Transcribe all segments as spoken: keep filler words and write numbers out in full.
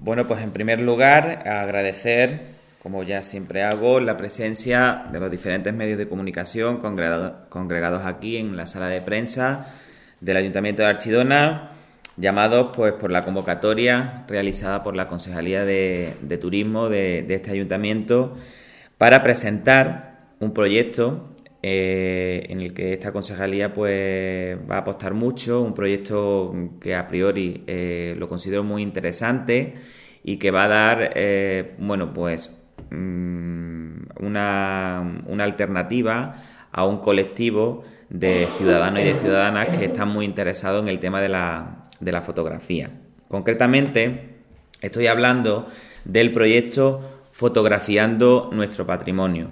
Bueno, pues en primer lugar, agradecer, como ya siempre hago, la presencia de los diferentes medios de comunicación congregados aquí en la sala de prensa del Ayuntamiento de Archidona, llamados pues por la convocatoria realizada por la Concejalía de, de Turismo de, de este Ayuntamiento para presentar un proyecto eh, en el que esta concejalía pues va a apostar mucho, un proyecto que a priori eh, lo considero muy interesante y que va a dar, eh, bueno, pues una, una alternativa a un colectivo de ciudadanos y de ciudadanas que están muy interesados en el tema de la, de la fotografía. Concretamente, estoy hablando del proyecto Fotografiando Nuestro Patrimonio.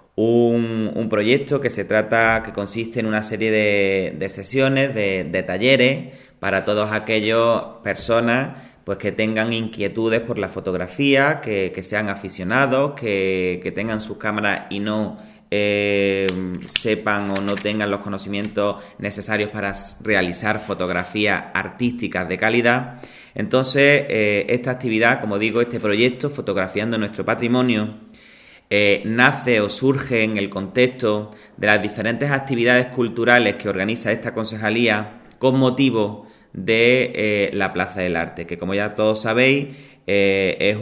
Un, un proyecto que se trata, que consiste en una serie de, de sesiones, de, de talleres para todas aquellas personas pues que tengan inquietudes por la fotografía, que, que sean aficionados, que, que tengan sus cámaras y no eh, sepan o no tengan los conocimientos necesarios para realizar fotografías artísticas de calidad. Entonces, eh, esta actividad, como digo, este proyecto, Fotografiando Nuestro Patrimonio, eh, nace o surge en el contexto de las diferentes actividades culturales que organiza esta concejalía con motivo de eh, la Plaza del Arte, que como ya todos sabéis eh, es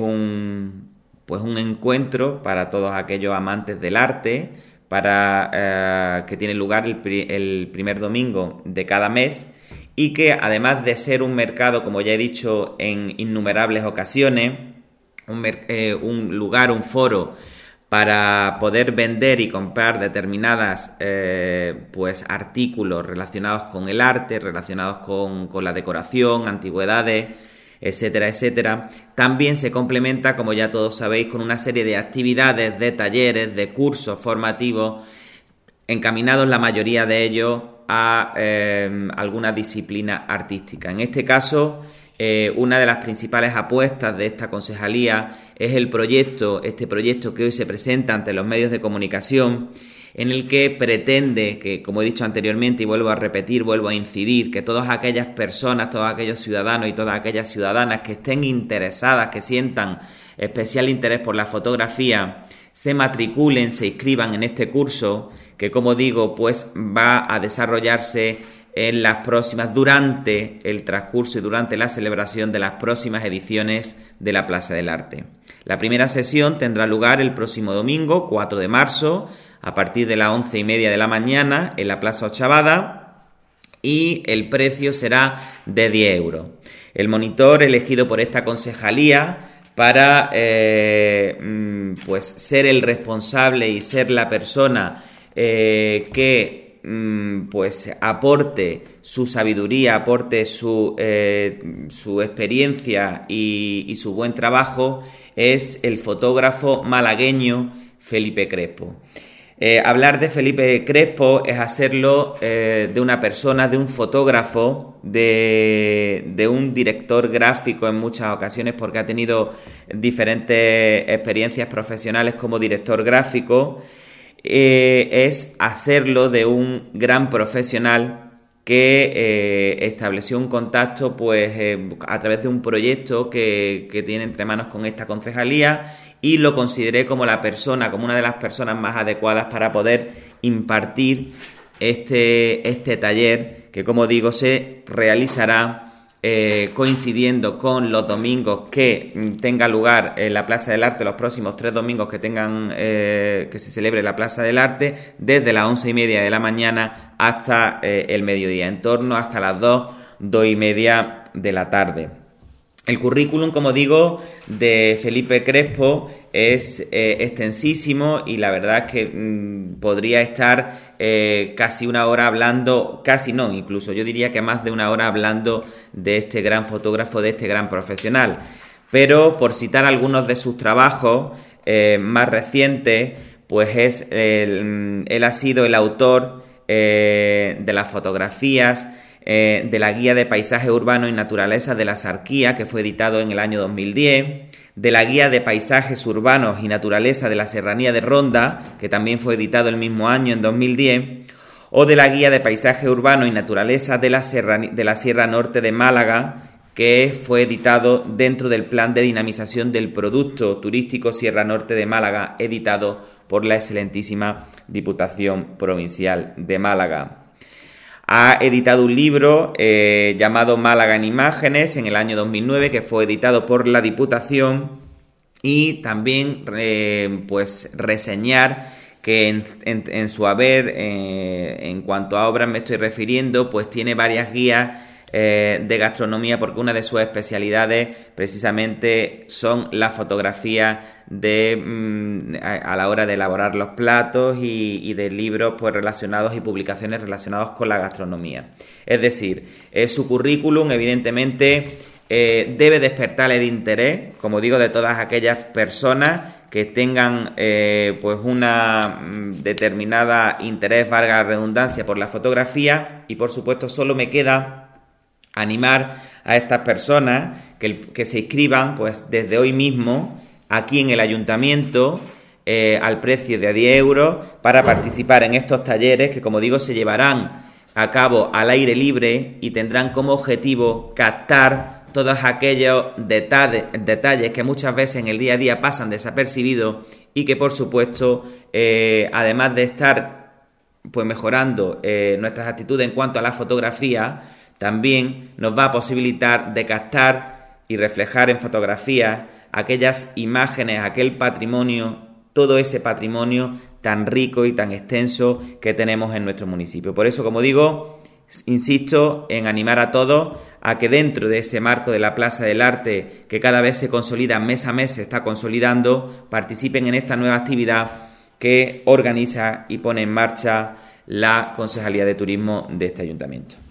un pues un encuentro para todos aquellos amantes del arte, para eh, que tiene lugar el, pri el primer domingo de cada mes y que además de ser un mercado, como ya he dicho en innumerables ocasiones, un, eh, un lugar, un foro para poder vender y comprar determinadas eh, pues artículos relacionados con el arte, relacionados con, con la decoración, antigüedades, etcétera, etcétera. También se complementa, como ya todos sabéis, con una serie de actividades, de talleres, de cursos formativos, encaminados la mayoría de ellos a eh, alguna disciplina artística. En este caso, eh, una de las principales apuestas de esta concejalía es el proyecto, este proyecto que hoy se presenta ante los medios de comunicación, en el que pretende que, como he dicho anteriormente y vuelvo a repetir, vuelvo a incidir, que todas aquellas personas, todos aquellos ciudadanos y todas aquellas ciudadanas que estén interesadas, que sientan especial interés por la fotografía, se matriculen, se inscriban en este curso, que como digo, pues va a desarrollarse en las próximas, durante el transcurso y durante la celebración de las próximas ediciones de la Plaza del Arte. La primera sesión tendrá lugar el próximo domingo, cuatro de marzo, a partir de las once y media de la mañana en la Plaza Ochavada, y el precio será de diez euros. El monitor elegido por esta concejalía para eh, pues ser el responsable y ser la persona eh, que pues aporte su sabiduría, aporte su, eh, su experiencia y, y su buen trabajo, es el fotógrafo malagueño Felipe Crespo. Eh, hablar de Felipe Crespo es hacerlo eh, de una persona, de un fotógrafo, de, de un director gráfico en muchas ocasiones, porque ha tenido diferentes experiencias profesionales como director gráfico. Eh, es hacerlo de un gran profesional que eh, estableció un contacto pues eh, a través de un proyecto que, que tiene entre manos con esta concejalía, y lo consideré como la persona, como una de las personas más adecuadas para poder impartir este, este taller, que como digo se realizará Eh, coincidiendo con los domingos que tenga lugar en la Plaza del Arte, los próximos tres domingos que tengan eh, que se celebre la Plaza del Arte, desde las once y media de la mañana hasta eh, el mediodía, en torno hasta las dos, dos y media de la tarde. El currículum, como digo, de Felipe Crespo es eh, extensísimo, y la verdad es que mmm, podría estar eh, casi una hora hablando, casi no, incluso yo diría que más de una hora hablando de este gran fotógrafo, de este gran profesional. Pero por citar algunos de sus trabajos eh, más recientes, pues es el, él ha sido el autor eh, de las fotografías Eh, de la Guía de Paisajes Urbanos y Naturaleza de la Sarquía, que fue editado en el año dos mil diez, de la Guía de Paisajes Urbanos y Naturaleza de la Serranía de Ronda, que también fue editado el mismo año, en dos mil diez, o de la Guía de Paisajes Urbanos y Naturaleza de la, Serra, de la Sierra Norte de Málaga, que fue editado dentro del Plan de Dinamización del Producto Turístico Sierra Norte de Málaga, editado por la excelentísima Diputación Provincial de Málaga. Ha editado un libro eh, llamado Málaga en Imágenes en el año dos mil nueve, que fue editado por la Diputación, y también eh, pues reseñar que en, en, en su haber, eh, en cuanto a obras me estoy refiriendo, pues tiene varias guías eh, de gastronomía, porque una de sus especialidades precisamente son la fotografía de mm, a, a la hora de elaborar los platos y, y de libros pues relacionados y publicaciones relacionados con la gastronomía. Es decir, eh, su currículum evidentemente eh, debe despertar el interés, como digo, de todas aquellas personas que tengan eh, pues una mm, determinada interés, valga la redundancia, por la fotografía. Y por supuesto solo me queda animar a estas personas que, que se inscriban pues desde hoy mismo aquí en el Ayuntamiento eh, al precio de diez euros para participar en estos talleres que, como digo, se llevarán a cabo al aire libre y tendrán como objetivo captar todos aquellos detalles, detalles que muchas veces en el día a día pasan desapercibidos y que, por supuesto, eh, además de estar pues mejorando eh, nuestras actitudes en cuanto a la fotografía, también nos va a posibilitar de captar y reflejar en fotografía aquellas imágenes, aquel patrimonio, todo ese patrimonio tan rico y tan extenso que tenemos en nuestro municipio. Por eso, como digo, insisto en animar a todos a que dentro de ese marco de la Plaza del Arte, que cada vez se consolida mes a mes, se está consolidando, participen en esta nueva actividad que organiza y pone en marcha la Concejalía de Turismo de este Ayuntamiento.